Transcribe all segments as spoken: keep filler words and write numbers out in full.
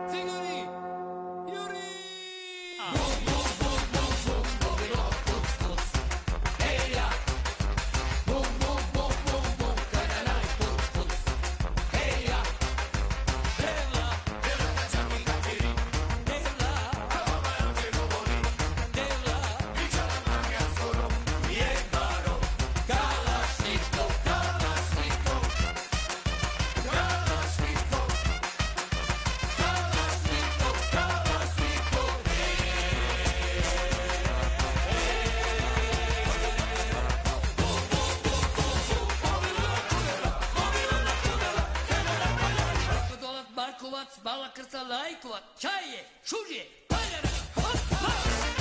Bala krca lajkova, čaje, šužje, paljara, hop, hop.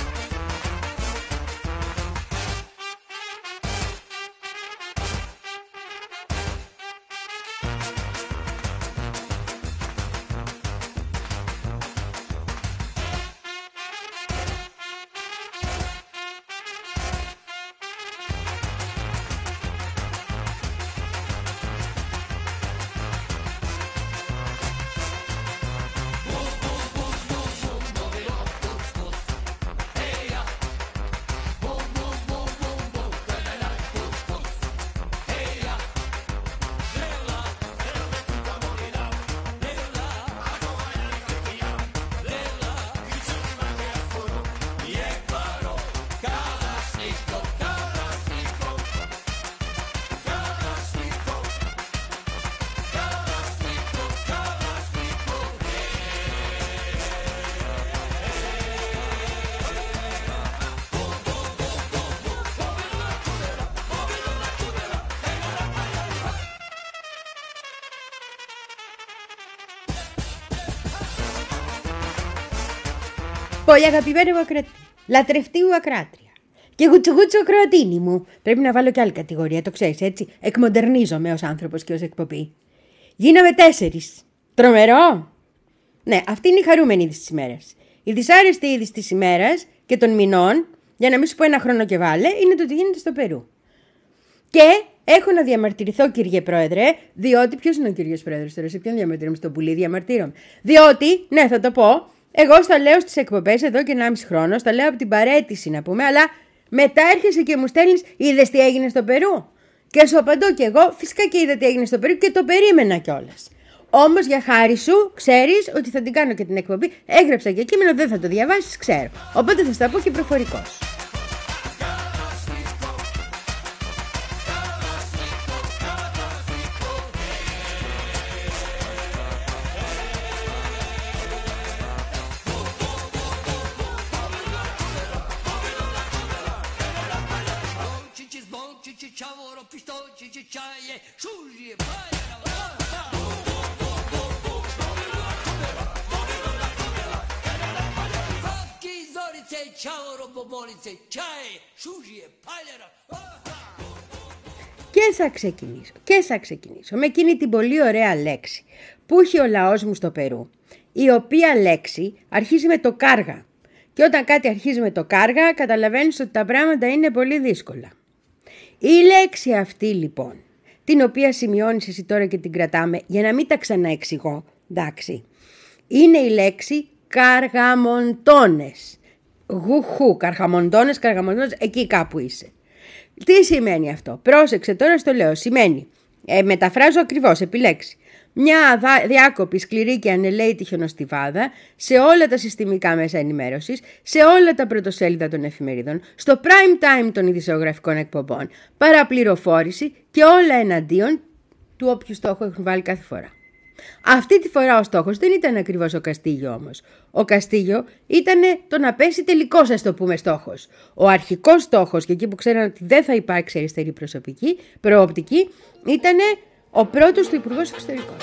Πολύ αγαπημένη μου ακροατή, λατρευτή μου ακράτρια και γουτσουγούτσο ακροατίνη μου. Πρέπει να βάλω κι άλλη κατηγορία, το ξέρεις έτσι. Εκμοντερνίζομαι ως άνθρωπος και ως εκπομπή. Γίναμε τέσσερις. Τρομερό! Ναι, αυτή είναι η χαρούμενη είδηση της ημέρας. Η δυσάρεστη είδηση της ημέρας και των μηνών, για να μην σου πω ένα χρόνο και βάλε, είναι το τι γίνεται στο Περού. Και έχω να διαμαρτυρηθώ, κύριε Πρόεδρε, διότι. Ποιος είναι ο κύριος Πρόεδρος τώρα, σε ποιον διαμαρτύρομαι, στον πουλί διαμαρτύρομαι. Διότι, ναι, θα το πω. Εγώ στα λέω στις εκπομπές εδώ και ενάμιση χρόνο, στα λέω από την παραίτηση να πούμε, αλλά μετά έρχεσαι και μου στέλνεις, είδες τι έγινε στο Περού. Και σου απαντώ κι εγώ, φυσικά και είδα τι έγινε στο Περού και το περίμενα κιόλας. Όμως για χάρη σου, ξέρεις ότι θα την κάνω και την εκπομπή. Έγραψα και κείμενο, δεν θα το διαβάσεις, ξέρω. Οπότε θα στα πω και προφορικός. Και θα ξεκινήσω, και θα ξεκινήσω με εκείνη την πολύ ωραία λέξη που έχει ο λαός μου στο Περού, η οποία λέξη αρχίζει με το κάργα. Και όταν κάτι αρχίζει με το κάργα, καταλαβαίνεις ότι τα πράγματα είναι πολύ δύσκολα. Η λέξη αυτή λοιπόν, την οποία σημειώνεις εσύ τώρα και την κρατάμε για να μην τα ξαναεξηγώ, εντάξει, είναι η λέξη καργαμοντώνες. Γουχού, καργαμοντώνες, καργαμοντώνες, εκεί κάπου είσαι. Τι σημαίνει αυτό? Πρόσεξε, τώρα στο λέω. Σημαίνει, ε, μεταφράζω ακριβώς, επιλέξει. Μια διάκοπη, σκληρή και ανελαίτη χιονοστιβάδα σε όλα τα συστημικά μέσα ενημέρωσης, σε όλα τα πρωτοσέλιδα των εφημερίδων, στο prime time των ειδησεογραφικών εκπομπών, παραπληροφόρηση και όλα εναντίον του όποιου στόχο έχουν βάλει κάθε φορά. Αυτή τη φορά ο στόχος δεν ήταν ακριβώς ο Καστίγιο όμως. Ο Καστίγιο ήταν το να πέσει τελικός, ας το πούμε, στόχος. Ο αρχικός στόχος, και εκεί που ξέραν ότι δεν θα υπάρξει αριστερή προσωπική, προοπτική, ήταν ο πρώτος του Υπουργός Εξωτερικών.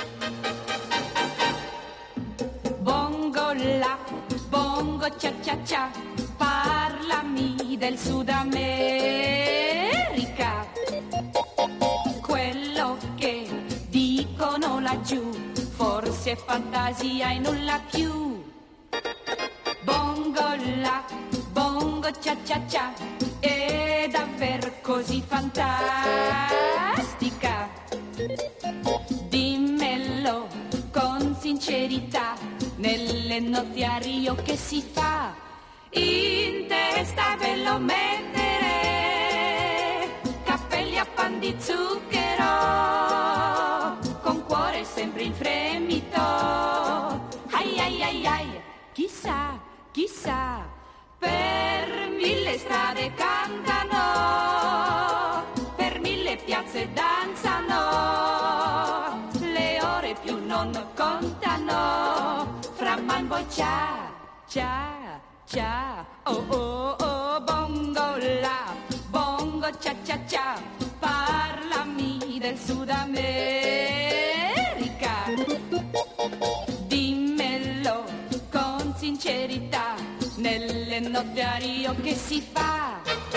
Bongo la, bongo cha cha cha, parlami del Sud America. Quello che dicono laggiù, forse è fantasia e nulla più. Bongo la, bongo cha cha cha, è davvero così fantastica. Dimmelo con sincerità, nel notiario che si fa, in testa ve lo mettere, capelli a pan di zucchero, con cuore sempre in fremito. Ai ai ai ai, chissà, chissà, per mille strade cantano, per mille piazze danzano, le ore più non contano, fra man voi ciao, ciao, ciao, oh oh oh, bongo la, bongo cia cia cia, parlami del Sud America, dimmelo con sincerità, nel notario che si fa.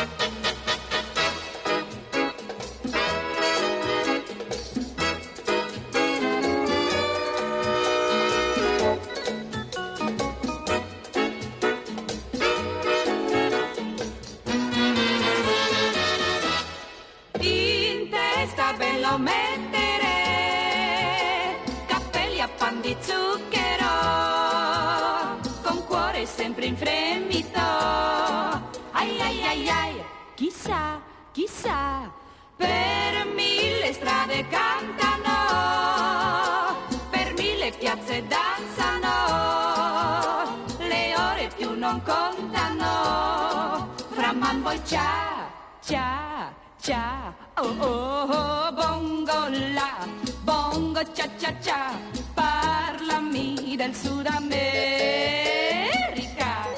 In testa ve lo mettere, capelli a pan di zucchero, con cuore sempre in fremito. Ai ai ai ai, chissà, chissà, per mille strade cantano, per mille piazze danzano, le ore più non contano, fra man voi ciao, ciao, ciao, oh oh oh, bongo la, bongo cia cia cia, parlami del Sud America,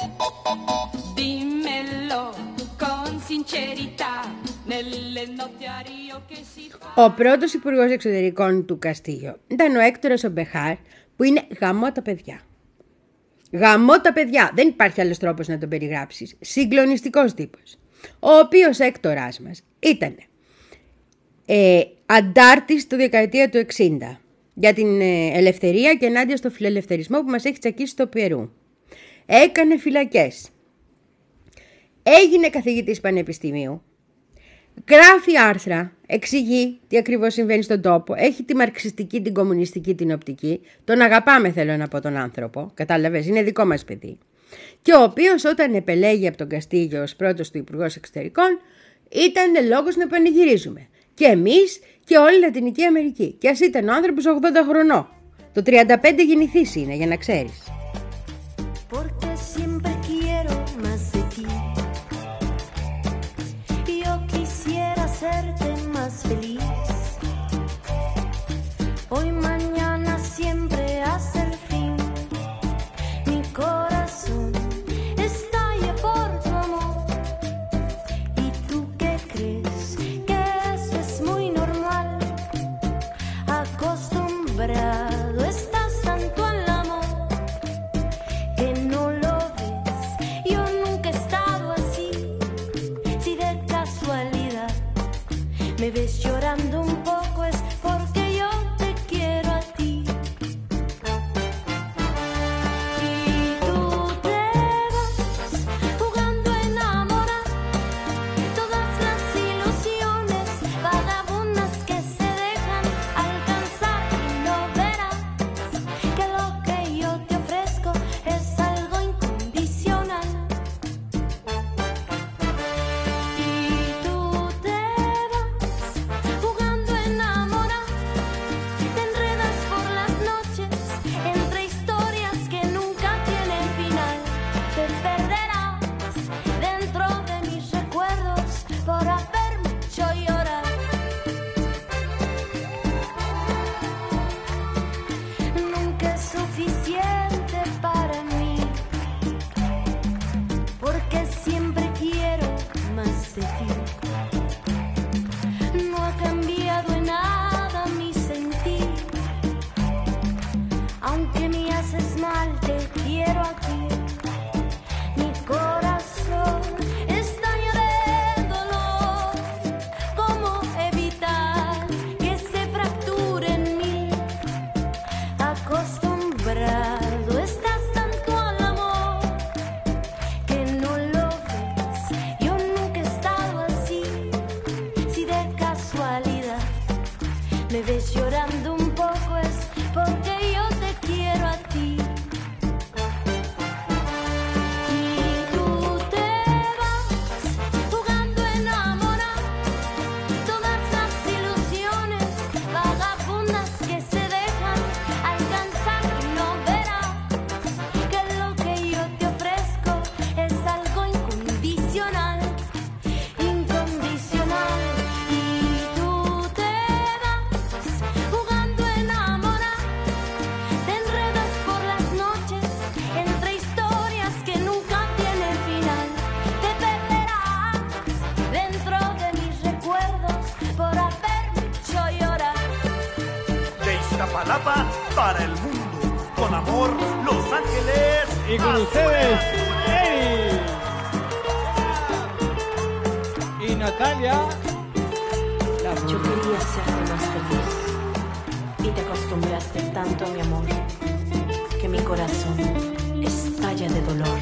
dimmelo con sincerità, nel notario che si fa. Ο πρώτος υπουργός εξωτερικών του Καστίγιο ήταν ο Έκτορας Ομπεχάρ, που είναι γαμό τα παιδιά. Γαμό τα παιδιά, δεν υπάρχει άλλος τρόπος να τον περιγράψεις. Συγκλονιστικός τύπος. Ο οποίος Έκτορας μας ήταν ε, αντάρτης το δεκαετία του εξήντα για την ε, ελευθερία και ενάντια στο φιλελευθερισμό που μας έχει τσακίσει στο Περού. Έκανε φυλακές. Έγινε καθηγητής πανεπιστημίου. Γράφει άρθρα, εξηγεί τι ακριβώς συμβαίνει στον τόπο, έχει τη μαρξιστική, την κομμουνιστική, την οπτική. Τον αγαπάμε, θέλω να πω, τον άνθρωπο, κατάλαβες, είναι δικό μας παιδί. Και ο οποίος όταν επελέγει από τον Καστίγιο ως πρώτος του Υπουργός Εξωτερικών, ήταν λόγος να πανηγυρίζουμε. Και εμείς και όλη η Λατινική Αμερική. Και ας ήταν ο άνθρωπος ογδόντα χρονών. Το τριάντα πέντε γεννηθείς είναι, για να ξέρεις. Hacerte más feliz. Hoy mañana siempre hace el fin. Mi corazón estalla por tu amor. ¿Y tú qué crees? Que eso es muy normal. Acostumbrado estás tanto al amor que no lo ves. Yo nunca he estado así. Si de casualidad me ves llorando un poco es porque yo te quiero a ti. Y tú te vas jugando a enamorar todas las ilusiones vagabundas que se dejan alcanzar, y no verás que lo que yo te ofrezco es algo incondicional. Y tú te jugando a enamorar, te enredas por las noches entre historias que nunca tienen final. Te perderás dentro de mis recuerdos por haberme hecho llorar. Nunca es suficiente para mí, porque siempre quiero más de ti. No ha cambiado en nada mi sentir. Aunque me haces mal, te quiero aquí. Mi corazón estalla de dolor. ¿Cómo evitar que se fracture en mí? Acostumbrado estás tanto al amor que no lo ves. Yo nunca he estado así. Si de casualidad me ves llorando un poco es porque yo te quiero a ti. para el mundo. Con amor, Los Ángeles. Y con ustedes, Eri. Y Natalia. Yo quería serte más feliz y te acostumbraste tanto a mi amor que mi corazón estalla de dolor.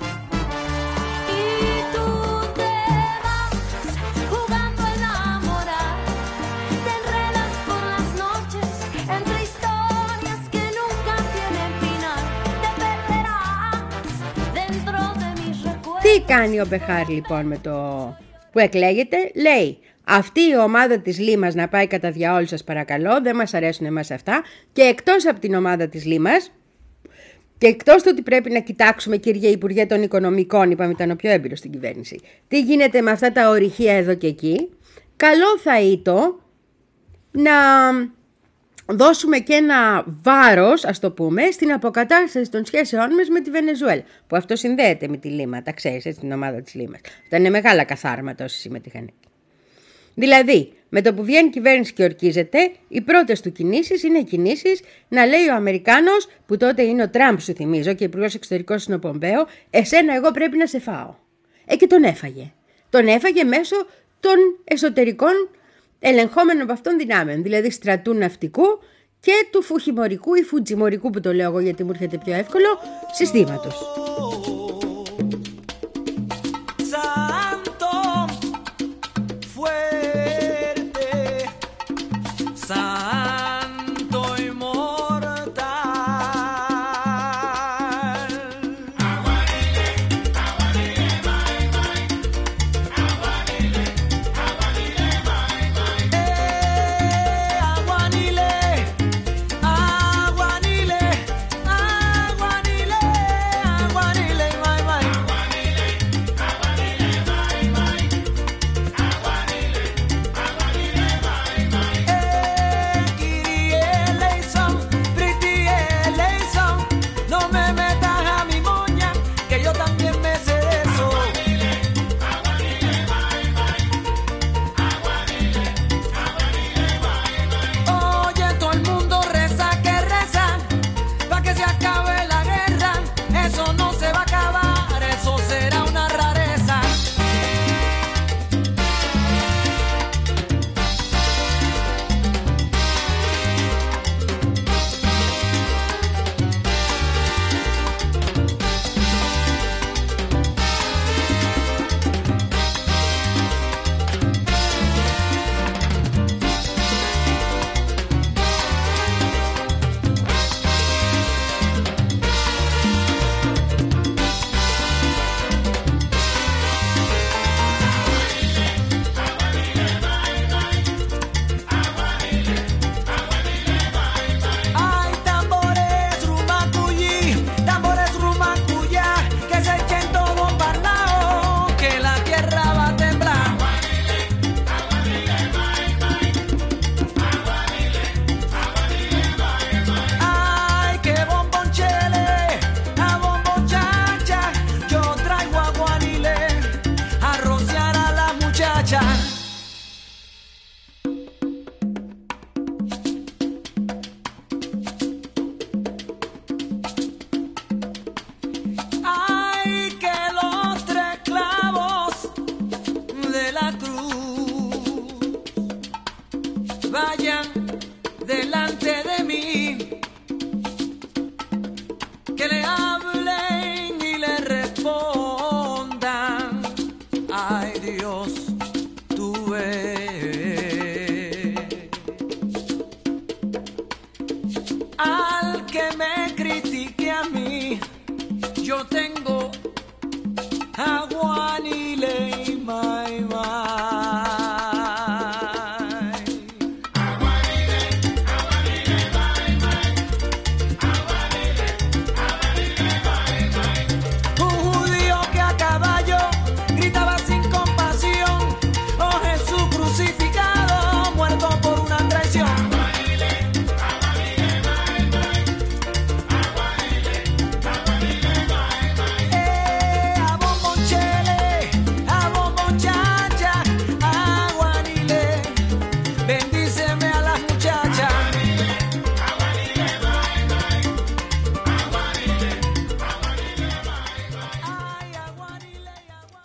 Y tú te vas jugando a enamorar, te enredas por las noches entre historias que nunca tienen final, te perderás dentro de mis recuerdos. Τι κάνει ο Μπεχάρ λοιπόν με το που εκλέγεται? Λέει: αυτή η ομάδα της Λίμας να πάει κατά διαόλου σας παρακαλώ, δεν μας αρέσουν εμάς αυτά, και εκτός από την ομάδα της Λίμας, και εκτός του ότι πρέπει να κοιτάξουμε, κύριε Υπουργέ των Οικονομικών, είπαμε ήταν ο πιο έμπειρος στην κυβέρνηση, τι γίνεται με αυτά τα ορυχεία εδώ και εκεί, καλό θα ήταν να δώσουμε και ένα βάρος, ας το πούμε, στην αποκατάσταση των σχέσεών μας με τη Βενεζουέλα, που αυτό συνδέεται με τη Λίμα, τα ξέρεις, έτσι, την ομάδα της Λίμας. Αυτά είναι μεγάλα καθάρματα όσοι συμμετείχαν εκεί. Δηλαδή, με το που βγαίνει η κυβέρνηση και ορκίζεται, οι πρώτες του κινήσεις είναι κινήσεις να λέει ο Αμερικάνος, που τότε είναι ο Τραμπ, σου θυμίζω, και υπουργός εξωτερικός είναι ο Πομπέο, εσένα εγώ πρέπει να σε φάω. Ε, και τον έφαγε. Τον έφαγε μέσω των εσωτερικών ελεγχόμενων από αυτών δυνάμεων, δηλαδή στρατού ναυτικού και του φουχιμορικού ή φουτζιμορικού, που το λέω εγώ γιατί μου έρχεται πιο εύκολο, συστήματος.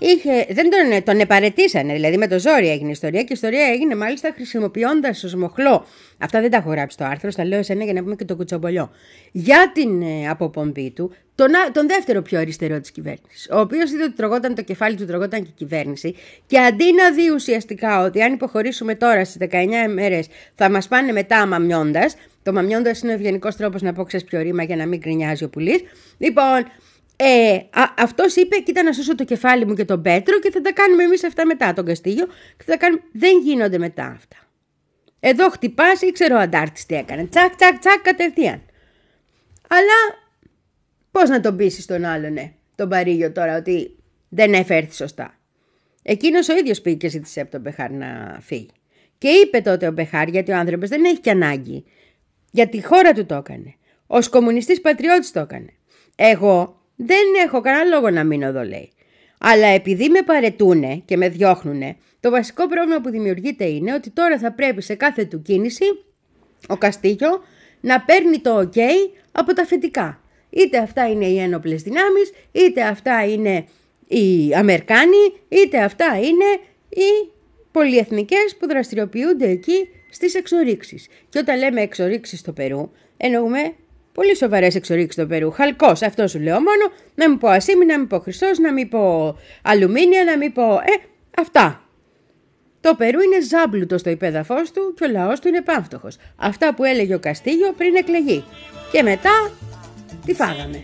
είχε, δεν τον, τον επαρετήσανε, δηλαδή με το ζόρι έγινε η ιστορία και η ιστορία έγινε μάλιστα χρησιμοποιώντας ως μοχλό. Αυτά δεν τα έχω γράψει στο άρθρο, στα λέω εσένα για να πούμε και το κουτσομπολιό. Για την ε, αποπομπή του, τον, τον δεύτερο πιο αριστερό της κυβέρνησης, ο οποίος είδε ότι τρογόταν το κεφάλι του, τρογόταν και η κυβέρνηση, και αντί να δει ουσιαστικά ότι αν υποχωρήσουμε τώρα στις δεκαεννιά μέρες θα μας πάνε μετά μαμιώντας. Το μαμιώντας είναι ο ευγενικός τρόπος να πω ξέρεις ποιο ρήμα για να μην γκρινιάζει ο πουλής. Λοιπόν. Ε, α, αυτός είπε, κοίτα να σώσω το κεφάλι μου και τον Πέτρο και θα τα κάνουμε εμείς αυτά μετά, τον Καστίγιο. Και θα τα κάνουμε... Δεν γίνονται μετά αυτά. Εδώ χτυπάς, ήξερε ο αντάρτης τι έκανε. Τσακ, τσακ, τσακ, κατευθείαν. Αλλά πώς να τον πείσεις τον άλλον, ναι, τον Παρίγιο τώρα, ότι δεν έφερθη σωστά. Εκείνος ο ίδιος πήγε και ζήτησε από τον Μπεχάρ να φύγει. Και είπε τότε ο Μπεχάρ, γιατί ο άνθρωπος δεν έχει και ανάγκη. Για τη χώρα του το έκανε. Ως κομμουνιστής πατριώτης το έκανε. Εγώ δεν έχω κανένα λόγο να μείνω εδώ, λέει. Αλλά επειδή με παρετούνε και με διώχνουνε, το βασικό πρόβλημα που δημιουργείται είναι ότι τώρα θα πρέπει σε κάθε του κίνηση ο Καστίγιο να παίρνει το ok από τα αφεντικά. Είτε αυτά είναι οι ένοπλες δυνάμεις, είτε αυτά είναι οι Αμερικάνοι, είτε αυτά είναι οι πολυεθνικές που δραστηριοποιούνται εκεί στις εξορίξεις. Και όταν λέμε εξορίξεις στο Περού, εννοούμε πολύ σοβαρές εξορίξεις στο Περού. Χαλκός, αυτό σου λέω μόνο. Να μην πω ασίμι, να μην πω χρυσός, να μην πω αλουμίνια, να μην πω... Ε, αυτά. Το Περού είναι ζάμπλουτο στο υπέδαφος του και ο λαός του είναι πάμφτωχος. Αυτά που έλεγε ο Καστίγιο πριν εκλεγεί. Και μετά, τι φάγαμε.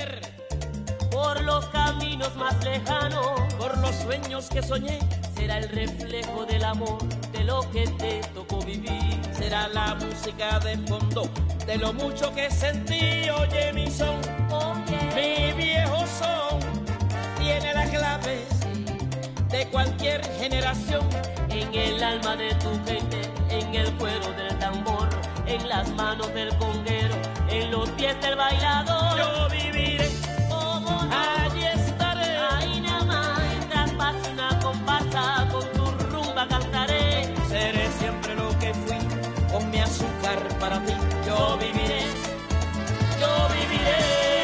Por los caminos más lejanos, por los sueños que soñé, será el reflejo del amor, de lo que te tocó vivir. Será la música de fondo, de lo mucho que sentí. Oye mi son, okay. Mi viejo son, tiene la clave de cualquier generación. En el alma de tu gente, en el cuero del tambor, en las manos del conguero, en los pies del bailador. Yo viviré. Allí estaré, ahí nada más, mientras pase una comparsa, con tu rumba cantaré. Seré siempre lo que fui, con mi azúcar para ti. Yo viviré, yo viviré.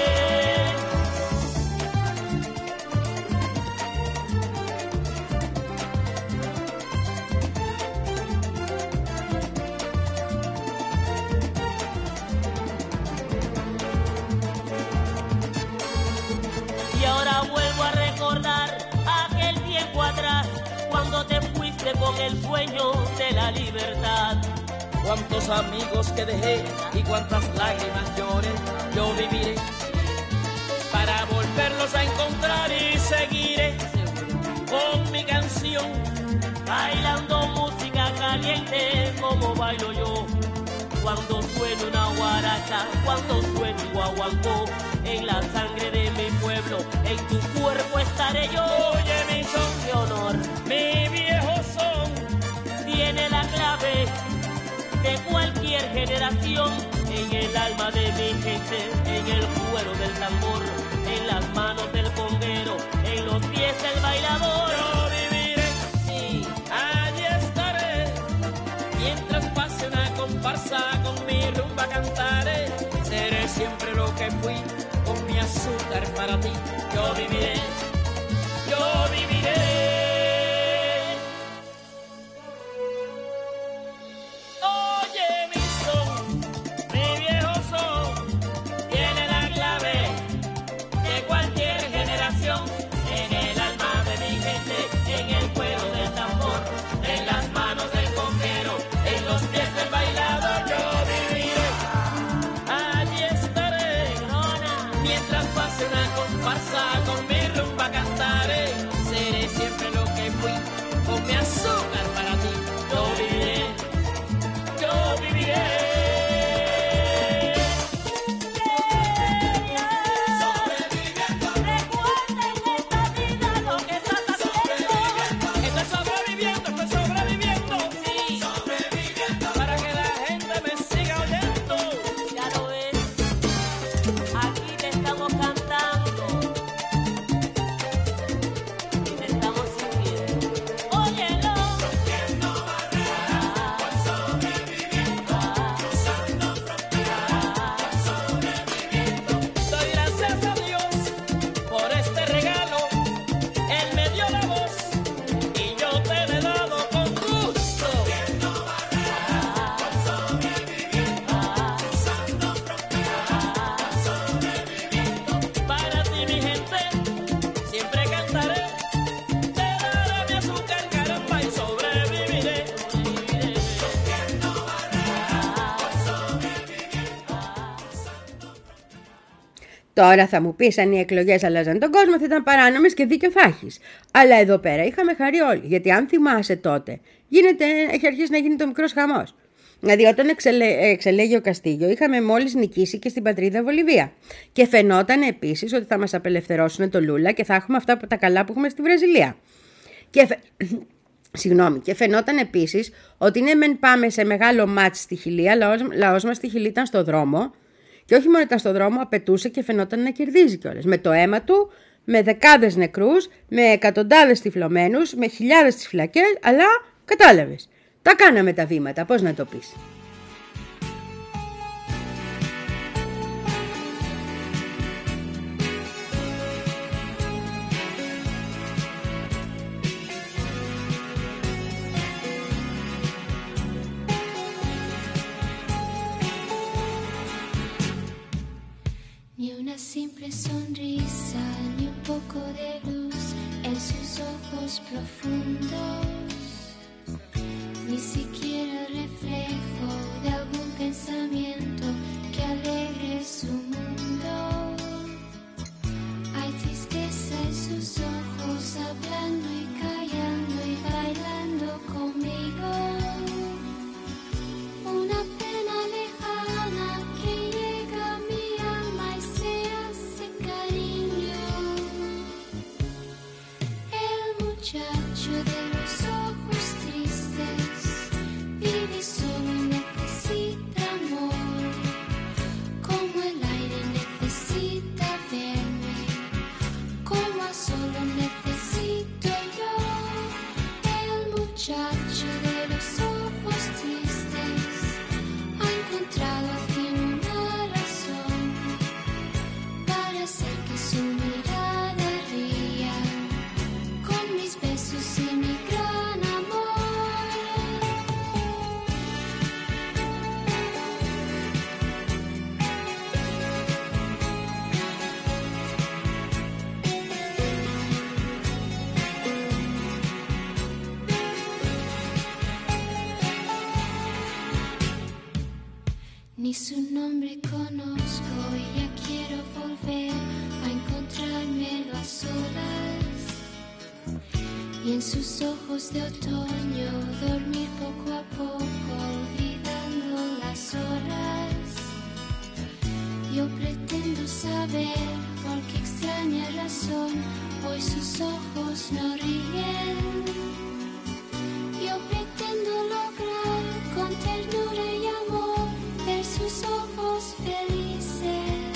Cuando te fuiste con el sueño de la libertad. Cuántos amigos que dejé y cuántas lágrimas lloré. Yo viviré para volverlos a encontrar y seguiré con mi canción, bailando música caliente como bailo yo. Cuando suene una guaracha, cuando suene un guaguancó, en la sangre de mi pueblo, en tu cuerpo estaré yo. Oye mi son de honor, mi viejo son, tiene la clave de cualquier generación. En el alma de mi gente, en el cuero del tambor, en las manos del conguero, en los pies del bailador. Yo viviré, sí, allí estaré, mientras pase una comparsa, con mi rumba cantaré. Seré siempre lo que fui, con mi azúcar para ti. Yo viviré, yo viviré. Oye mi son, mi viejo son, tiene la clave de cualquier generación. En el alma de mi gente, en el cuero del tambor, en las manos del conguero, en los pies del bailador. Yo viviré, allí estaré, mientras pase una comparsa, con mi rumba cantaré. Seré siempre lo que fui, con mi azúcar para ti. Yo viviré, yo viviré. Sobreviviendo. Recuerden esta vida lo que estás haciendo. Estoy sobreviviendo, estoy sobreviviendo. Sí, sobreviviendo. Para que la gente me siga oyendo. Ya lo ves, aquí te estamos cantando Τώρα θα μου πεις, αν οι εκλογές αλλάζαν τον κόσμο θα ήταν παράνομες και δίκιο θα έχεις. Αλλά εδώ πέρα είχαμε χαρεί όλοι. Γιατί αν θυμάσαι τότε, γίνεται, έχει αρχίσει να γίνει το μικρός χαμός. Δηλαδή, όταν εξελέ, εξελέγει ο Καστίγιο, είχαμε μόλις νικήσει και στην πατρίδα Βολιβία. Και φαινόταν επίσης ότι θα μας απελευθερώσουν το Λούλα και θα έχουμε αυτά τα καλά που έχουμε στη Βραζιλία. Και, φε... Συγγνώμη, και φαινόταν επίσης ότι ναι, μεν πάμε σε μεγάλο μάτς στη Χιλή, αλλά ο λαός μας στη Χιλή ήταν στο δρόμο. Και όχι μόνο ήταν στο δρόμο, απαιτούσε και φαινόταν να κερδίζει κιόλας. Με το αίμα του, με δεκάδες νεκρούς, με εκατοντάδες τυφλωμένους, με χιλιάδες στις φυλακές, αλλά κατάλαβες. Τα κάναμε τα βήματα, πώς να το πεις. Ni una simple sonrisa, ni un poco de luz en sus ojos profundos, ni siquiera reflejo de algún pensamiento que alegre su mundo. Hay tristeza en sus ojos, hablando y callando y bailando conmigo. Una pena lejana que llega a mi alma y se hace cariño. El muchacho de los ojos tristes vive solo y necesita amor, como el aire necesita verme, como a solo necesito yo. El muchacho de los ojos tristes ha encontrado al fin una razón para hacer que su mirada ría con mis besos y mi gran amor. Ni su nombre conozco y ya quiero volver a encontrármelo a solas. Y en sus ojos de otoño dormir poco a poco, olvidando las horas. Yo pretendo saber por qué extraña razón hoy sus ojos no ríen. Yo pretendo lograr con ternura y amor ver sus ojos felices.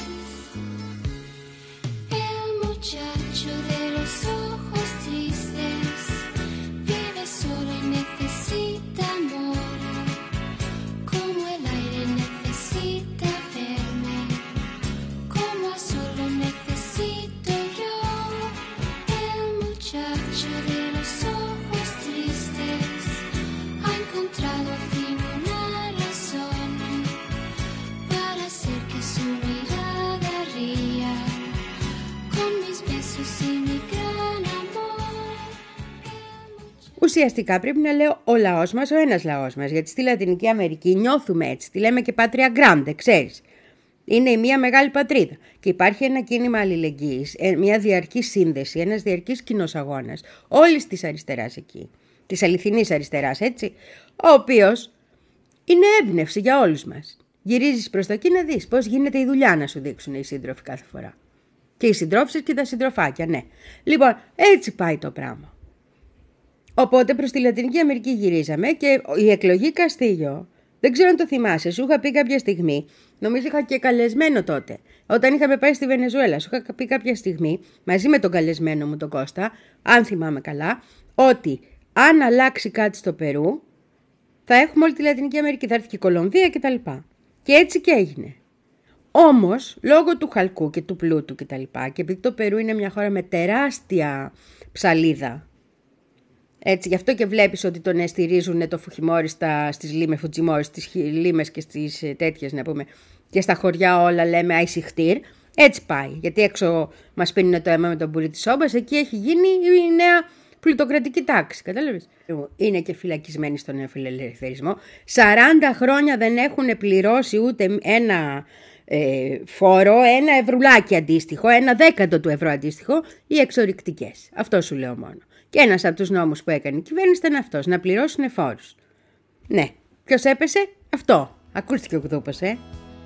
El muchacho de los ojos tristes vive solo y necesita amor, como el aire necesita verme, como a solo necesito yo. El muchacho de los ojos tristes ha encontrado al fin una razón para hacer que su mirada ría con mis besos y mi gran amor. Ουσιαστικά πρέπει να λέω ο λαός μας, ο ένας λαός μας, γιατί στη Λατινική Αμερική νιώθουμε έτσι, τη λέμε και Patria Grande, ξέρεις. Είναι η μία μεγάλη πατρίδα και υπάρχει ένα κίνημα αλληλεγγύης, μια διαρκή σύνδεση, ένας διαρκής κοινός αγώνας όλης της αριστεράς εκεί, της αληθινής αριστεράς, έτσι, ο οποίος είναι έμπνευση για όλους μας. Γυρίζεις προς το εκεί να δεις πώς γίνεται η δουλειά να σου δείξουν οι σύντροφοι κάθε φορά. Και οι συντρόφισσες και τα συντροφάκια, ναι. Λοιπόν, έτσι πάει το πράγμα. Οπότε προς τη Λατινική Αμερική γυρίζαμε και η εκλογή Καστίγιο, δεν ξέρω αν το θυμάσαι, σου είχα πει κάποια στιγμή, νομίζω είχα και καλεσμένο τότε, όταν είχαμε πάει στη Βενεζουέλα, σου είχα πει κάποια στιγμή, μαζί με τον καλεσμένο μου τον Κώστα, αν θυμάμαι καλά, ότι αν αλλάξει κάτι στο Περού, θα έχουμε όλη τη Λατινική Αμερική, θα έρθει και η Κολομβία κτλ. Και έτσι και έγινε. Όμως, λόγω του χαλκού και του πλούτου κτλ. Και, και επειδή το Περού είναι μια χώρα με τεράστια ψαλίδα, έτσι, γι' αυτό και βλέπεις ότι τον στηρίζουν το Φουχιμόρι στα, στις λίμες, Φουτζιμόρι, στις λίμες και στις τέτοιες, να πούμε, και στα χωριά όλα λέμε Αϊσιχτήρ. Έτσι πάει, γιατί έξω μας πίνουν το αίμα με τον πουρί της σόμπας, εκεί έχει γίνει η νέα πλουτοκρατική τάξη, κατάλαβες. Είναι και φυλακισμένοι στον νεοφιλελευθερισμό. σαράντα χρόνια δεν έχουν πληρώσει ούτε ένα ε, φόρο, ένα ευρουλάκι αντίστοιχο, ένα δέκατο του ευρώ αντίστοιχο, οι εξορυκτικές. Αυτό σου λέω μόνο. Και ένας από τους νόμους που έκανε η κυβέρνηση ήταν αυτός, να πληρώσουν φόρους. Ναι, ποιος έπεσε? Αυτό. Ακούστηκε ο Κουδούπος, ε.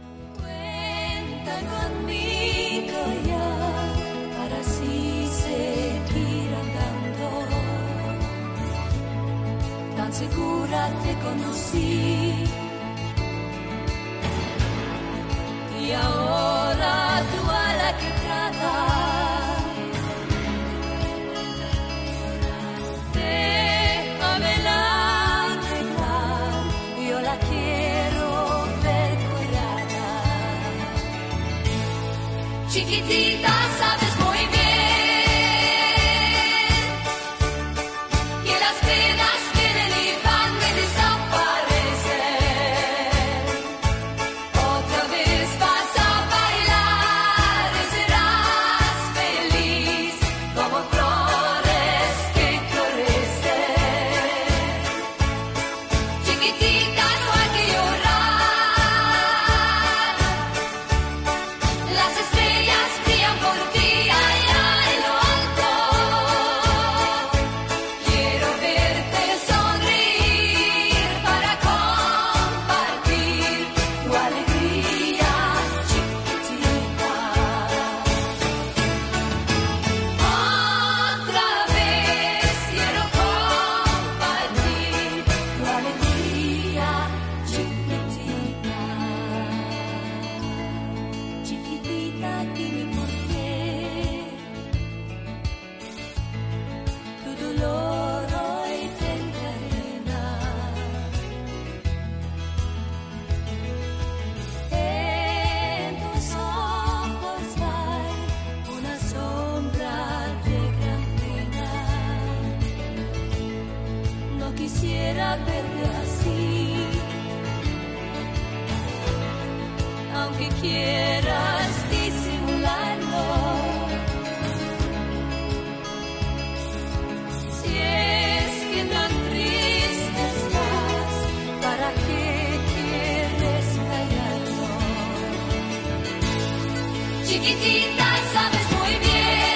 Segura te conocí y ahora tú a la que tratas déjame la arreglar, yo la quiero ver colgada. Chiquitita, sabes muy bien quisiera verte así, aunque quieras disimularlo. Si es que tan triste estás, ¿para qué quieres callarlo? Chiquitita, sabes muy bien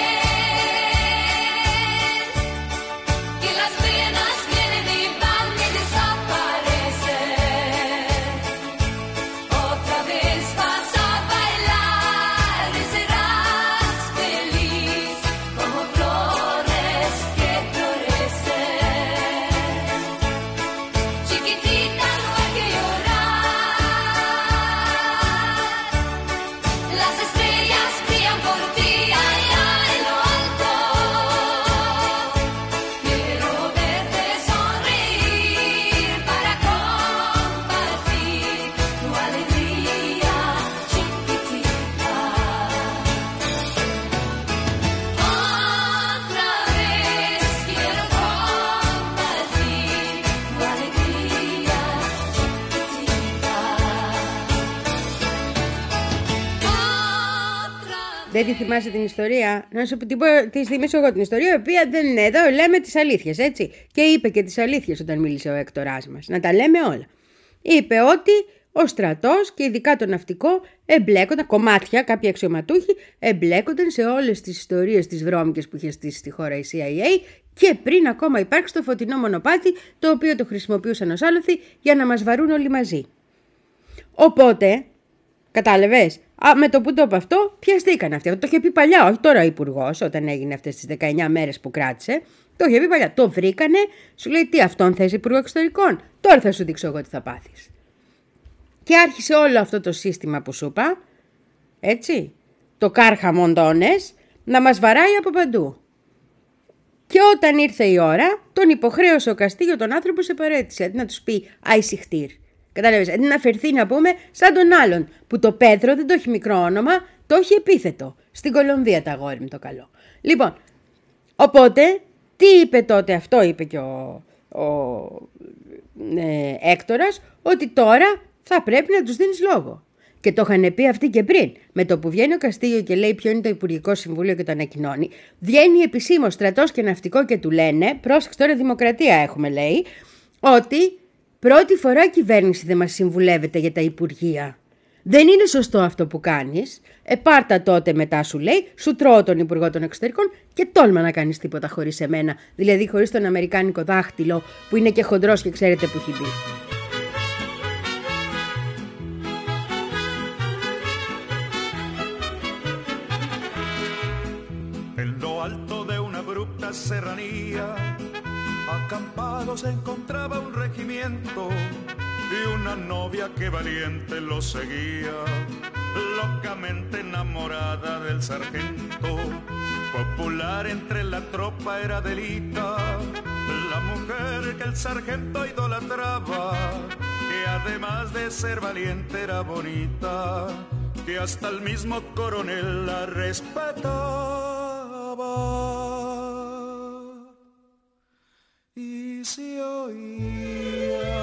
Δεν τη θυμάσαι την ιστορία? Να σου την, τη θυμίσω εγώ την ιστορία, η οποία δεν είναι εδώ, λέμε τις αλήθειες, έτσι. Και είπε και τις αλήθειες όταν μίλησε ο Έκτοράς μας. Να τα λέμε όλα. Είπε ότι ο στρατός και ειδικά το ναυτικό εμπλέκονταν, κομμάτια, κάποιοι αξιωματούχοι εμπλέκονταν σε όλες τις ιστορίες τις βρώμικες που είχε στήσει στη χώρα η σι άι έι και πριν ακόμα υπάρξει το φωτεινό μονοπάτι, το οποίο το χρησιμοποιούσαν ως άλοθη για να μας βαρούν όλοι μαζί. Οπότε, κατάλαβες, α, με το που το είπε αυτό, πιαστήκαν αυτοί. Το είχε πει παλιά, όχι τώρα ο υπουργός, όταν έγινε αυτές τις δεκαεννιά μέρες που κράτησε. Το είχε πει παλιά. Το βρήκανε, σου λέει τι, αυτόν θες υπουργό εξωτερικών? Τώρα θα σου δείξω εγώ τι θα πάθεις. Και άρχισε όλο αυτό το σύστημα που σου είπα, έτσι, το κάρχα μοντώνες, να μας βαράει από παντού. Και όταν ήρθε η ώρα, τον υποχρέωσε ο Καστίγιο τον άνθρωπο σε παρέτηση, αντί να τους πει αϊσυχτήρ. Κατάλαβες, αντί να φερθεί να πούμε σαν τον άλλον, που το Πέτρο δεν το έχει μικρό όνομα, το έχει επίθετο. Στην Κολομβία τα αγόρι μου το καλό. Λοιπόν, οπότε, τι είπε τότε, αυτό είπε και ο, ο ε, Έκτορας, ότι τώρα θα πρέπει να τους δίνεις λόγο. Και το είχαν πει αυτοί και πριν. Με το που βγαίνει ο Καστίγιο και λέει ποιο είναι το Υπουργικό Συμβούλιο και το ανακοινώνει, βγαίνει επισήμως στρατός και ναυτικό και του λένε, πρόσεξε τώρα δημοκρατία έχουμε λέει, ότι πρώτη φορά η κυβέρνηση δεν μας συμβουλεύεται για τα υπουργεία. Δεν είναι σωστό αυτό που κάνεις. Επάρτα τότε μετά, σου λέει, σου τρώω τον Υπουργό των Εξωτερικών και τόλμα να κάνεις τίποτα χωρίς εμένα. Δηλαδή χωρίς τον αμερικάνικο δάχτυλο που είναι και χοντρός και ξέρετε που έχει μπει. Serranía, acampado se encontraba un regimiento y una novia que valiente lo seguía, locamente enamorada del sargento. Popular entre la tropa era Adelita, la mujer que el sargento idolatraba, que además de ser valiente era bonita, que hasta el mismo coronel la respetaba. Y se oía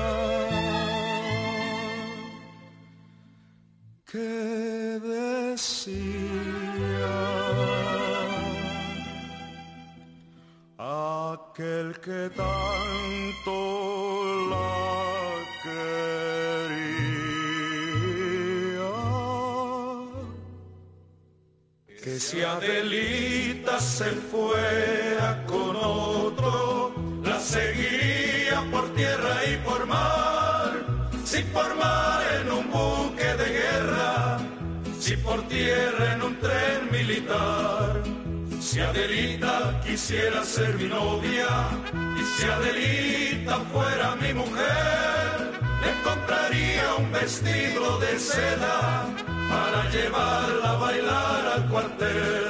que decía aquel que tanto la quería, que si Adelita se fuera con otro, la seguía por tierra y por mar, si por mar en un buque de guerra, si por tierra en un tren militar. Si Adelita quisiera ser mi novia y si Adelita fuera mi mujer, le compraría un vestido de seda para llevarla a bailar al cuartel.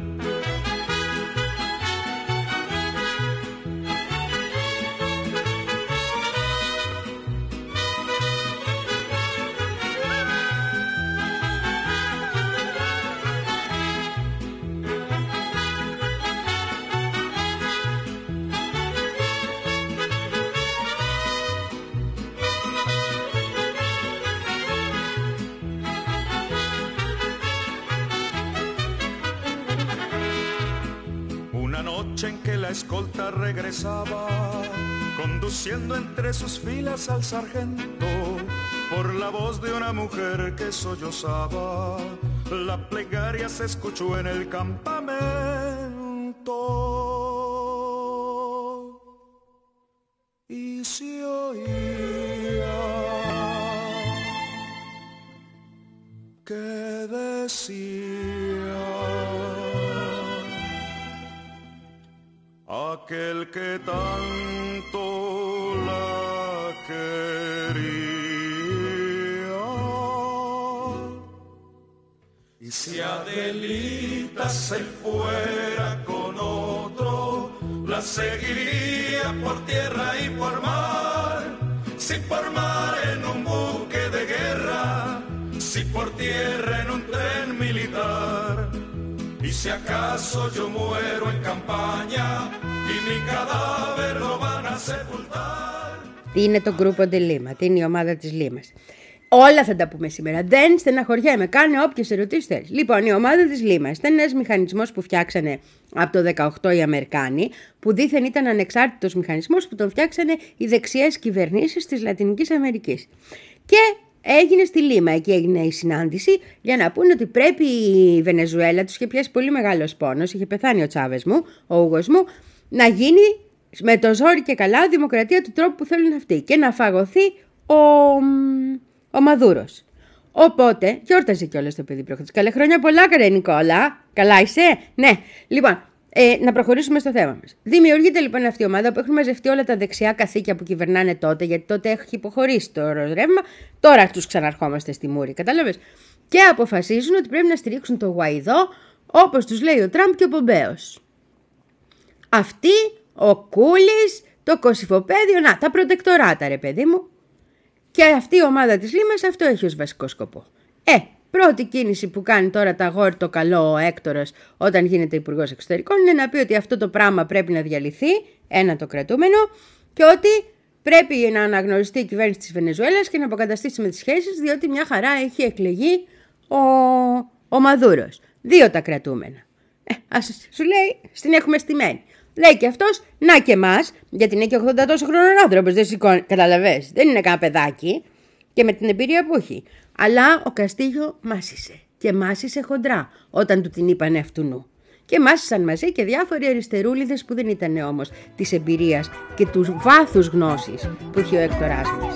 En que la escolta regresaba, conduciendo entre sus filas al sargento, por la voz de una mujer que sollozaba, la plegaria se escuchó en el campamento y se oía que decía aquel que tanto la quería. Y si Adelita se fuera con otro, la seguiría por tierra y por mar. Si por mar en un buque de guerra, si por tierra en un tren militar. Y si acaso yo muero en campaña y mi cadáver lo van a sepultar. Τι είναι το Grupo de Lima, τι είναι η ομάδα της Λίμας. Όλα θα τα πούμε σήμερα. Δεν στεναχωριέμαι, κάνε όποιες ερωτήσεις θέλεις. Λοιπόν, η ομάδα της Λίμας ήταν ένας μηχανισμός που φτιάξανε από το δεκαοκτώ οι Αμερικάνοι, που δήθεν ήταν ανεξάρτητος μηχανισμός που τον φτιάξανε οι δεξιές κυβερνήσεις της Λατινικής Αμερικής. Και έγινε στη Λίμα, εκεί έγινε η συνάντηση για να πούνε ότι πρέπει η Βενεζουέλα, τους είχε πιάσει πολύ μεγάλος πόνος, είχε πεθάνει ο Τσάβες μου, ο Ούγος μου, να γίνει με το ζόρι και καλά δημοκρατία του τρόπου που θέλουν αυτοί και να φαγωθεί ο, ο Μαδούρος. Οπότε, γιόρταζε κιόλας το παιδί προχθές. Καλή χρόνια πολλά, καρέ Νικόλα. Καλά είσαι? Ναι. Λοιπόν, ε, να προχωρήσουμε στο θέμα μας. Δημιουργείται λοιπόν αυτή η ομάδα που έχουν μαζευτεί όλα τα δεξιά καθήκια που κυβερνάνε τότε, γιατί τότε έχει υποχωρήσει το ρεύμα. Τώρα τους ξαναρχόμαστε στη μούρη, κατάλαβες. Και αποφασίζουν ότι πρέπει να στηρίξουν το Γουαϊδό, όπως τους λέει ο Τραμπ και ο Πομπέος. Αυτοί, ο Κούλης, το Κωσυφοπαίδιο, να, τα προτεκτοράτα ρε παιδί μου. Και αυτή η ομάδα της Λίμας αυτό έχει ως βασικό σκοπό. Ε, πρώτη κίνηση που κάνει τώρα τα αγόρι το καλό ο Έκτορας όταν γίνεται υπουργός εξωτερικών είναι να πει ότι αυτό το πράγμα πρέπει να διαλυθεί, ένα το κρατούμενο, και ότι πρέπει να αναγνωριστεί η κυβέρνηση της Βενεζουέλας και να αποκαταστήσει με τις σχέσεις, διότι μια χαρά έχει εκλεγεί ο, ο Μαδούρος. Δύο τα κρατούμενα. Ε, ας σου λέει, στην έχουμε στημένη. Λέει και αυτός, να και εμάς, γιατί είναι και ογδόντα τόσο χρονών άνθρωπος, δεν σηκώνει, καταλαβες, δεν είναι κανένα παιδάκι, και με την εμπειρία που έχει. Αλλά ο Καστίγιο μάσησε και μάσησε χοντρά όταν του την είπανε αυτού νου. Και μάσησαν μαζί και διάφοροι αριστερούλιδες που δεν ήταν όμως της εμπειρίας και του βάθους γνώσης που είχε ο Έκτορας μας.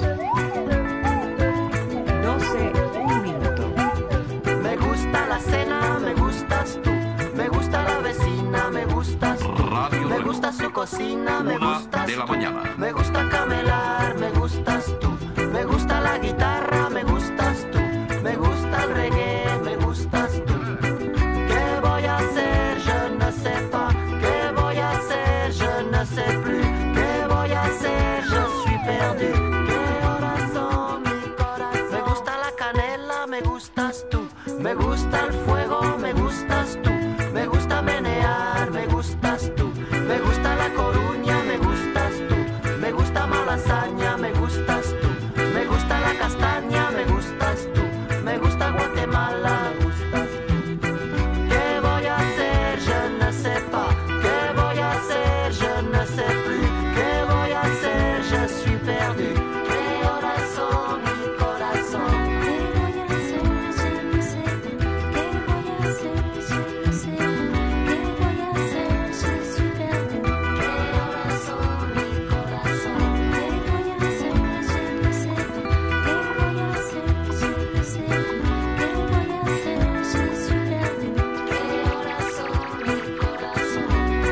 Me gusta su cocina, me gustas tú. Me gusta camelar, me gustas tú. Me gusta la guitarra, me gustas tú. Me gusta el reggae, me gustas tú. ¿Qué voy a hacer? Je ne sais pas. ¿Qué voy a hacer? Je ne sais plus. ¿Qué voy a hacer? Je suis perdu. ¿Qué horas son, mi corazón? Me gusta la canela, me gustas tú. Me gusta el fuego, me gustas tú. Me gusta menear, me gustas tú. Me gusta La Coruña, me gustas tú. Me gusta Malasaña, me gustas tú. Me gusta la castaña, me gustas tú. Me gusta Guatemala, me gustas tú. ¿Qué voy a hacer? Je ne sais pas. ¿Qué voy a hacer? Je ne sais plus. ¿Qué voy a hacer? Je suis perdu. ¿Qué horas son, mi corazón? ¿Qué voy a hacer? Je ne sais pas. ¿Qué voy a hacer? Je ne sais pas. ¿Qué voy a hacer? Je suis perdu. ¿Qué horas son, mi corazón? ¿Qué voy a hacer? Je ne sais pas. ¿Qué voy a hacer? Je ne sais pas. ¿Qué voy a hacer? Je suis perdu. ¿Qué horas son, mi corazón?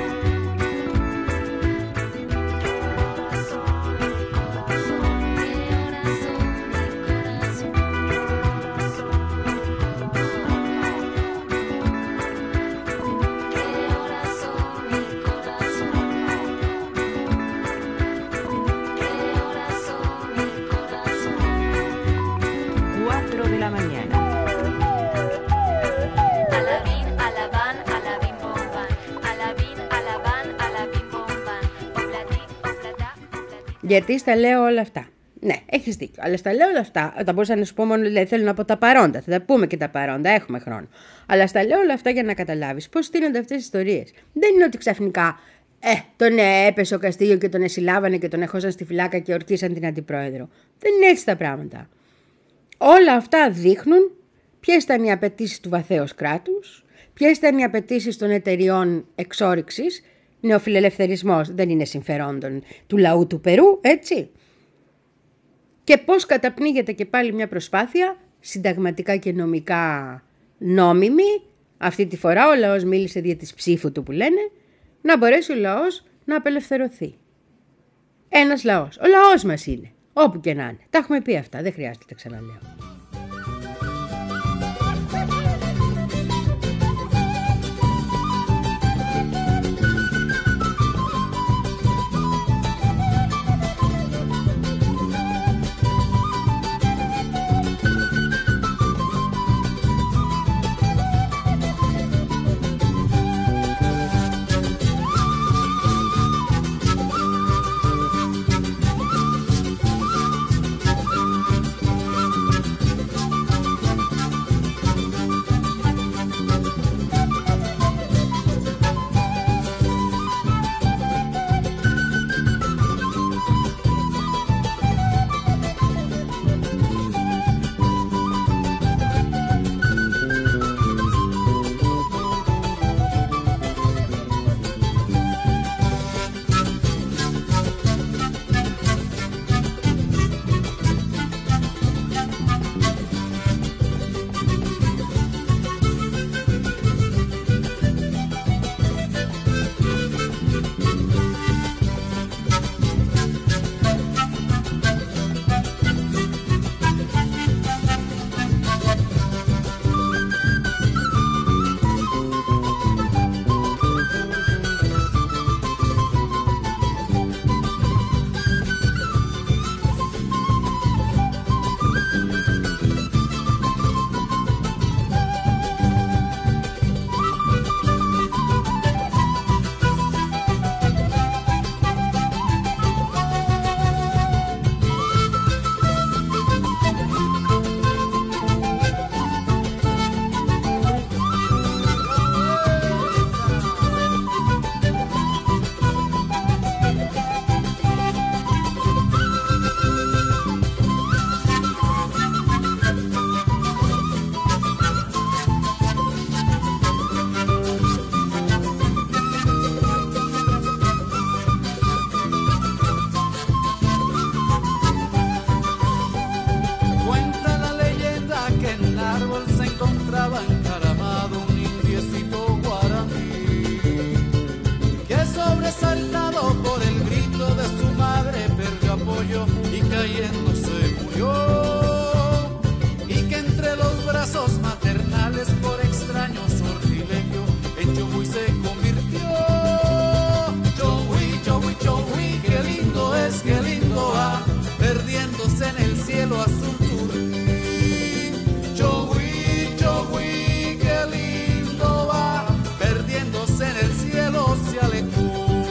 cuatro de la mañana. Alabín, alabán, alabín, bombán. Alabín, alabán, alabín, bombán. Οπλατή, οπλατά, οπλατή. Γιατί στα λέω όλα αυτά. Ναι, έχεις δίκιο. Αλλά στα λέω όλα αυτά. Θα μπορούσα να σου πω μόνο, δηλαδή θέλω να πω τα παρόντα. Θα τα πούμε και τα παρόντα, έχουμε χρόνο. Αλλά στα λέω όλα αυτά για να καταλάβεις πώς στείνονται αυτές τις ιστορίες. Δεν είναι ότι ξαφνικά ε, τον έπεσε ο Καστίγιο και τον εσυλλάβανε και τον εχώσαν στη φυλάκα και ορκίσαν την αντιπρόεδρο. Δεν είναι έτσι τα πράγματα. Όλα αυτά δείχνουν ποιες ήταν οι απαιτήσεις του βαθέως κράτους, ποιες ήταν οι απαιτήσεις των εταιριών εξόρυξης. Νεοφιλελευθερισμός δεν είναι συμφερόντων του λαού του Περού, έτσι. Και πώς καταπνίγεται και πάλι μια προσπάθεια συνταγματικά και νομικά νόμιμη. Αυτή τη φορά ο λαός μίλησε δια της ψήφου του που λένε, να μπορέσει ο λαός να απελευθερωθεί. Ένας λαός. Ο λαός μας είναι. Όπου και να είναι. Τα έχουμε πει αυτά. Δεν χρειάζεται να τα ξαναλέω. vio y cayendo se murió, y que entre los brazos maternales por extraño sortilegio en Joey se convirtió. Joey, Joey, Joey, qué lindo es, qué lindo va, perdiéndose en el cielo azul turquín. Joey, Joey, qué lindo va, perdiéndose en el cielo se alejó.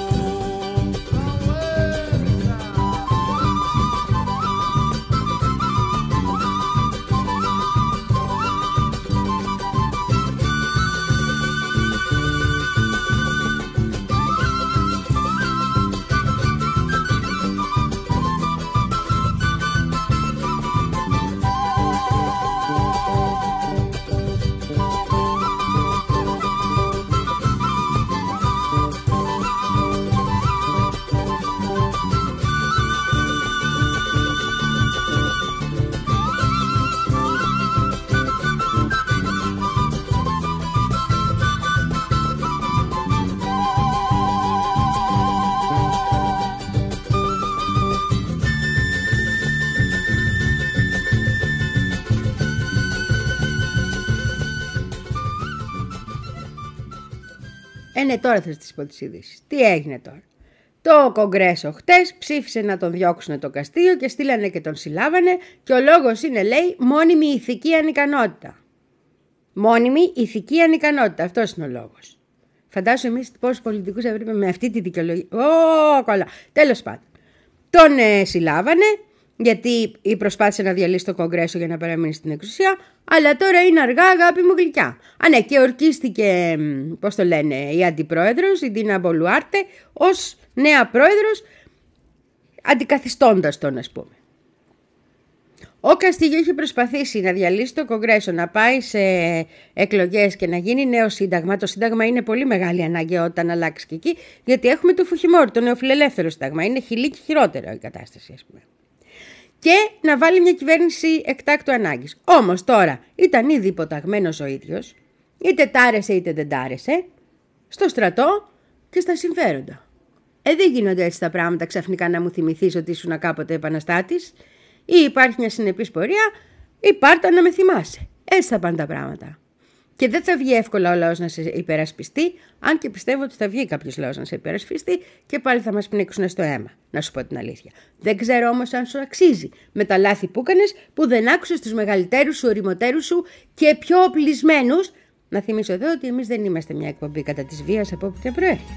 Ε, ναι, τώρα θα σας πω τις ειδήσεις. Τι έγινε τώρα? Το Κογκρέσο χτες ψήφισε να τον διώξουν το Καστίγιο και στείλανε και τον συλλάβανε και ο λόγος είναι, λέει, μόνιμη ηθική ανικανότητα. Μόνιμη ηθική ανικανότητα, αυτός είναι ο λόγος. Φαντάζομαι εμείς πόσους πολιτικούς έπρεπε με αυτή τη δικαιολογία. Ω, καλά. Τέλος πάντων. Τον ε, συλλάβανε γιατί προσπάθησε να διαλύσει το Κογκρέσο για να παραμείνει στην εξουσία, αλλά τώρα είναι αργά, αγάπη μου γλυκιά. Α, ναι, και ορκίστηκε, πώς το λένε, η αντιπρόεδρος, η Ντίνα Μπολουάρτε, ως νέα πρόεδρος, αντικαθιστώντας τον, ας πούμε. Ο Καστίγιο είχε προσπαθήσει να διαλύσει το Κογκρέσο, να πάει σε εκλογές και να γίνει νέο σύνταγμα. Το σύνταγμα είναι πολύ μεγάλη αναγκαιότητα να αλλάξει και εκεί, γιατί έχουμε το Φουχιμόρι, το νεοφιλελεύθερο σύνταγμα. Είναι χιλή και χειρότερο η κατάσταση, ας πούμε. Και να βάλει μια κυβέρνηση εκτάκτου ανάγκης. Όμως τώρα ήταν ήδη υποταγμένος ο ίδιος, είτε τ' άρεσε είτε δεν τ' άρεσε, στο στρατό και στα συμφέροντα. Ε, δεν γίνονται έτσι τα πράγματα ξαφνικά να μου θυμηθείς ότι ήσουν κάποτε επαναστάτης, ή υπάρχει μια συνεπής πορεία, ή πάρτα να με θυμάσαι. Έτσι θα πάνε τα πράγματα. Και δεν θα βγει εύκολα ο λαός να σε υπερασπιστεί, αν και πιστεύω ότι θα βγει κάποιος λαός να σε υπερασπιστεί και πάλι θα μας πνίξουν στο αίμα, να σου πω την αλήθεια. Δεν ξέρω όμως αν σου αξίζει με τα λάθη που έκανες, που δεν άκουσες τους μεγαλύτερους σου, ωριμοτέρους σου και πιο οπλισμένους. Να θυμίσω εδώ ότι εμείς δεν είμαστε μια εκπομπή κατά της βίας από όποτε προέρχεται.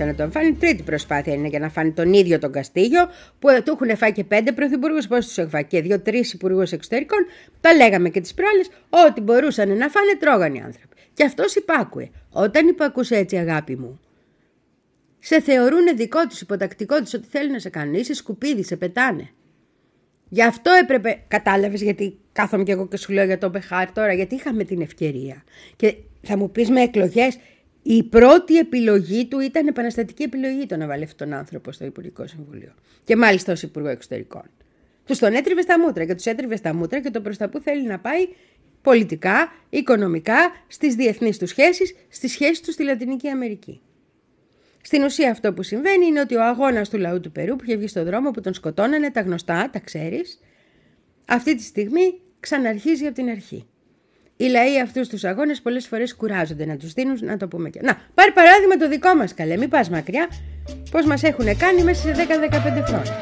προσπάθησαν να τον φάνε. Τρίτη προσπάθεια είναι για να φάνε τον ίδιο τον Καστίγιο, που του έχουν φάει και πέντε πρωθυπουργούς. Πώς τους έχουν φάει? Και δύο-τρεις υπουργούς εξωτερικών. Τα λέγαμε και τις προάλλες. Ό,τι μπορούσαν να φάνε, τρώγαν οι άνθρωποι. Και αυτός υπάκουε. Όταν υπακούσε έτσι, αγάπη μου, σε θεωρούν δικό τους, υποτακτικό τους, ότι θέλουν να σε κάνουν. Είσαι σκουπίδι, σε πετάνε. Γι' αυτό έπρεπε. Κατάλαβες γιατί κάθομαι και εγώ και σου λέω για τον Μπεχάρ τώρα? Γιατί είχαμε την ευκαιρία. Και θα μου πεις με εκλογές. Η πρώτη επιλογή του ήταν επαναστατική επιλογή το να βάλει αυτόν τον άνθρωπο στο Υπουργικό Συμβούλιο. Και μάλιστα ως Υπουργό Εξωτερικών. Τους τον έτριβε στα μούτρα και τους έτριβε στα μούτρα και το προς τα που θέλει να πάει πολιτικά, οικονομικά, στις διεθνείς του σχέσεις, στις σχέσεις του στη Λατινική Αμερική. Στην ουσία αυτό που συμβαίνει είναι ότι ο αγώνας του λαού του Περού που είχε βγει στον δρόμο, που τον σκοτώνανε, τα γνωστά, τα ξέρεις, αυτή τη στιγμή ξαναρχίζει από την αρχή. Οι λαοί αυτούς τους αγώνες πολλές φορές κουράζονται να τους δίνουν, να το πούμε και. Να, πάρει παράδειγμα το δικό μας, καλέ, μην πας μακριά, πώς μας έχουν κάνει μέσα σε δέκα με δεκαπέντε χρόνια.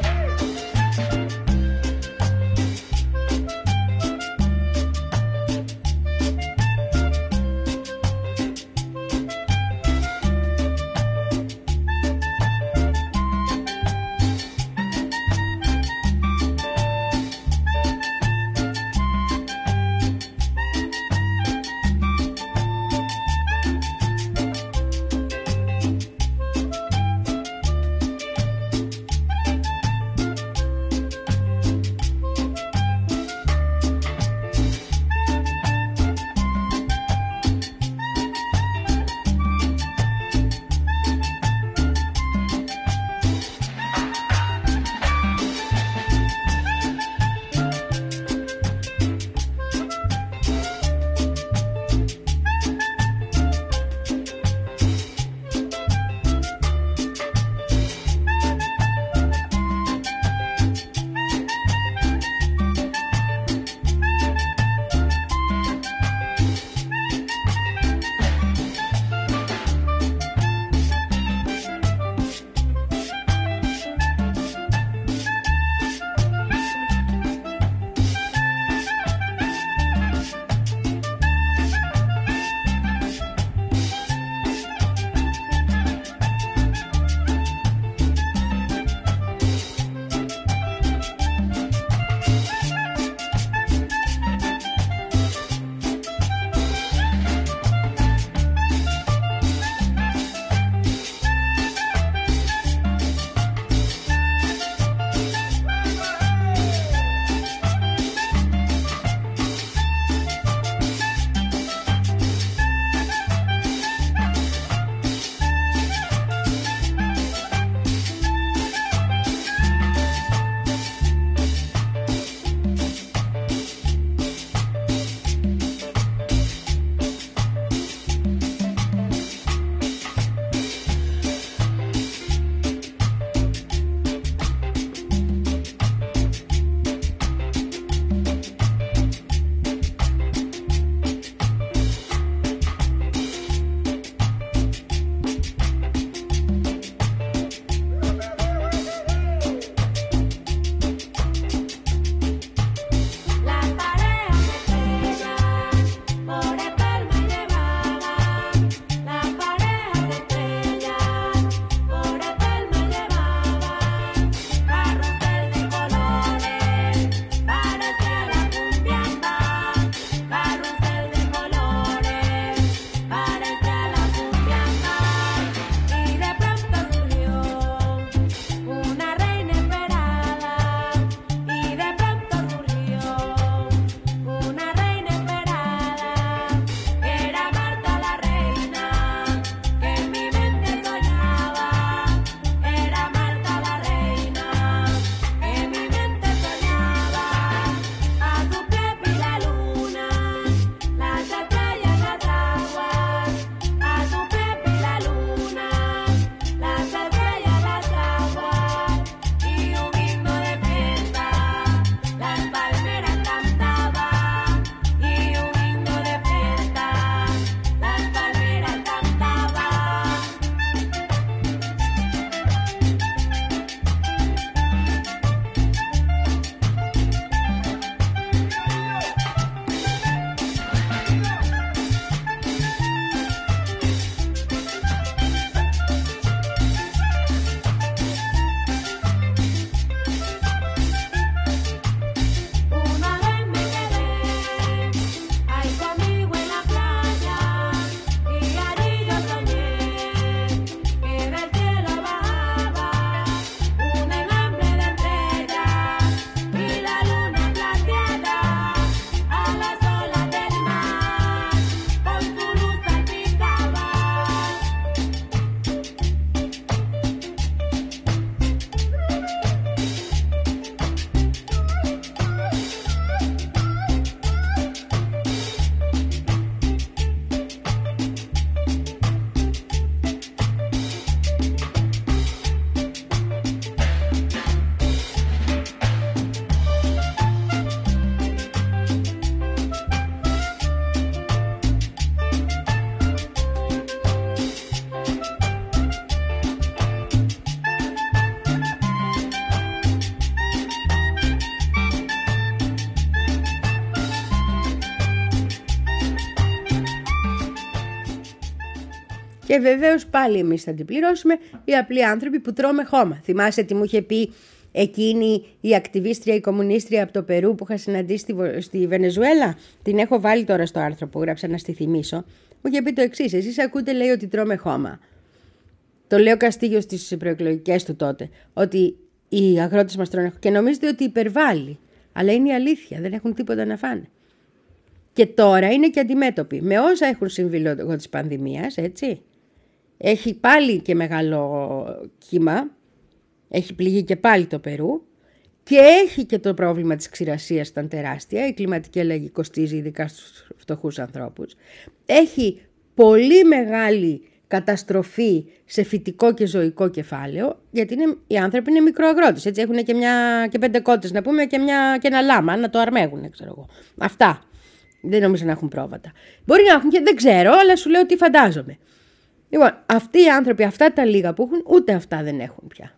Και βεβαίως πάλι εμείς θα την πληρώσουμε, οι απλοί άνθρωποι που τρώμε χώμα. Θυμάσαι τι μου είχε πει εκείνη η ακτιβίστρια, η κομμουνίστρια από το Περού που είχα συναντήσει στη, στη Βενεζουέλα? Την έχω βάλει τώρα στο άρθρο που γράψα να στη θυμίσω. Μου είχε πει το εξής: εσείς ακούτε, λέει, ότι τρώμε χώμα. Το λέει ο Καστίγιο στις προεκλογικές του τότε, ότι οι αγρότες μας τρώνε χώμα. Και νομίζετε ότι υπερβάλλει. Αλλά είναι η αλήθεια, δεν έχουν τίποτα να φάνε. Και τώρα είναι και αντιμέτωποι με όσα έχουν συμβεί λόγω της πανδημίας, έτσι. Έχει πάλι και μεγάλο κύμα, έχει πληγεί και πάλι το Περού και έχει και το πρόβλημα της ξηρασίας ήταν τεράστια, η κλιματική αλλαγή κοστίζει ειδικά στους φτωχούς ανθρώπους. Έχει πολύ μεγάλη καταστροφή σε φυτικό και ζωικό κεφάλαιο, γιατί είναι, οι άνθρωποι είναι μικροαγρότες, έτσι, έχουν και, μια, και πέντε κότες να πούμε και, μια, και ένα λάμα να το αρμέγουν, ξέρω εγώ. Αυτά. Δεν νομίζω να έχουν πρόβατα. Μπορεί να έχουν και δεν ξέρω, αλλά σου λέω τι φαντάζομαι. Λοιπόν, αυτοί οι άνθρωποι, αυτά τα λίγα που έχουν, ούτε αυτά δεν έχουν πια.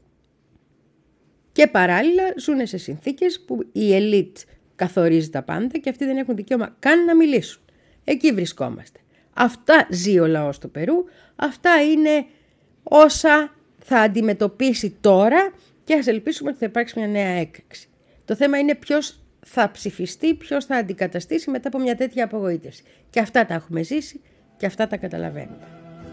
Και παράλληλα ζουν σε συνθήκες που η ελίτ καθορίζει τα πάντα και αυτοί δεν έχουν δικαίωμα καν να μιλήσουν. Εκεί βρισκόμαστε. Αυτά ζει ο λαός του Περού, αυτά είναι όσα θα αντιμετωπίσει τώρα και ας ελπίσουμε ότι θα υπάρξει μια νέα έκρηξη. Το θέμα είναι ποιος θα ψηφιστεί, ποιος θα αντικαταστήσει μετά από μια τέτοια απογοήτευση. Και αυτά τα έχουμε ζήσει και αυτά τα καταλαβαίνουμε.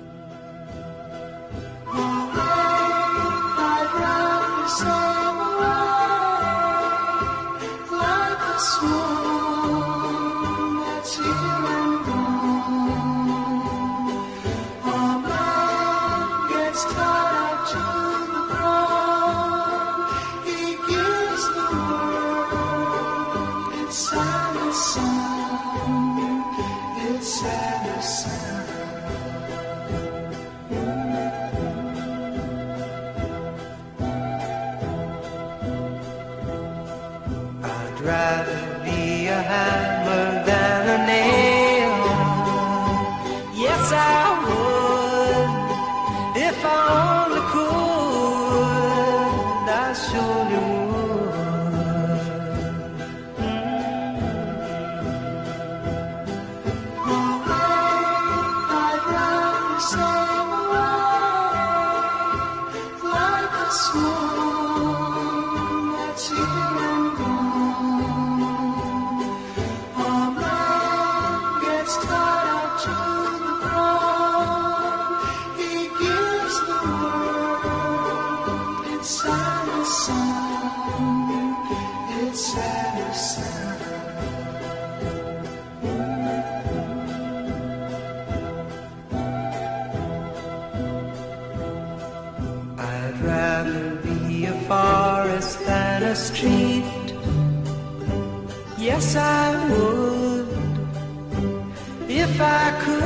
Yes, I would. If I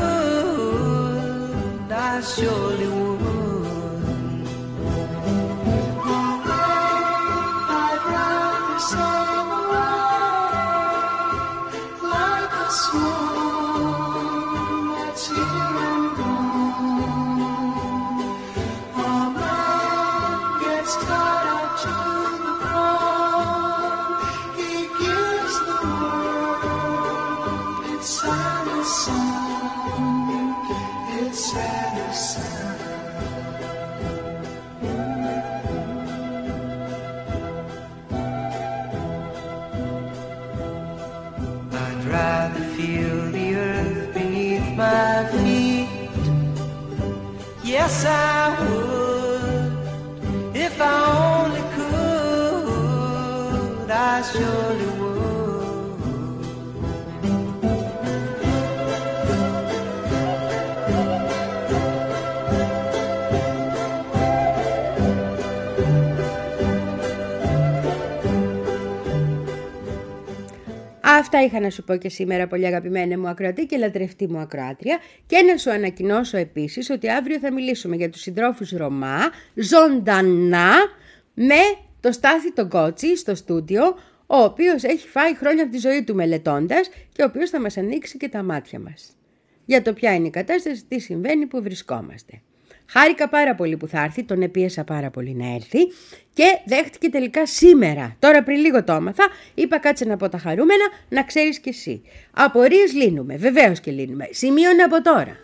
could, I surely would. I'd rather sail away like a swan that's here and gone. A man gets tied up to the ground. He gives the world its saddest song, its saddest song. I'd rather feel the earth beneath my feet. Yes, I would. If I only could, I surely would. Αυτά είχα να σου πω και σήμερα, πολύ αγαπημένη μου ακροατή και λατρευτή μου ακροάτρια, και να σου ανακοινώσω επίσης ότι αύριο θα μιλήσουμε για τους συντρόφους Ρωμά ζωντανά με το Στάθη τον Κότσι στο στούντιο, ο οποίος έχει φάει χρόνια από τη ζωή του μελετώντας και ο οποίος θα μας ανοίξει και τα μάτια μας για το ποια είναι η κατάσταση, τι συμβαίνει, που βρισκόμαστε. Χάρηκα πάρα πολύ που θα έρθει, τον επίεσα πάρα πολύ να έρθει και δέχτηκε τελικά σήμερα. Τώρα πριν λίγο το έμαθα, είπα κάτσε να πω τα χαρούμενα, να ξέρεις κι εσύ. Απορίες λύνουμε, βεβαίως και λύνουμε. Σημείωνε από τώρα.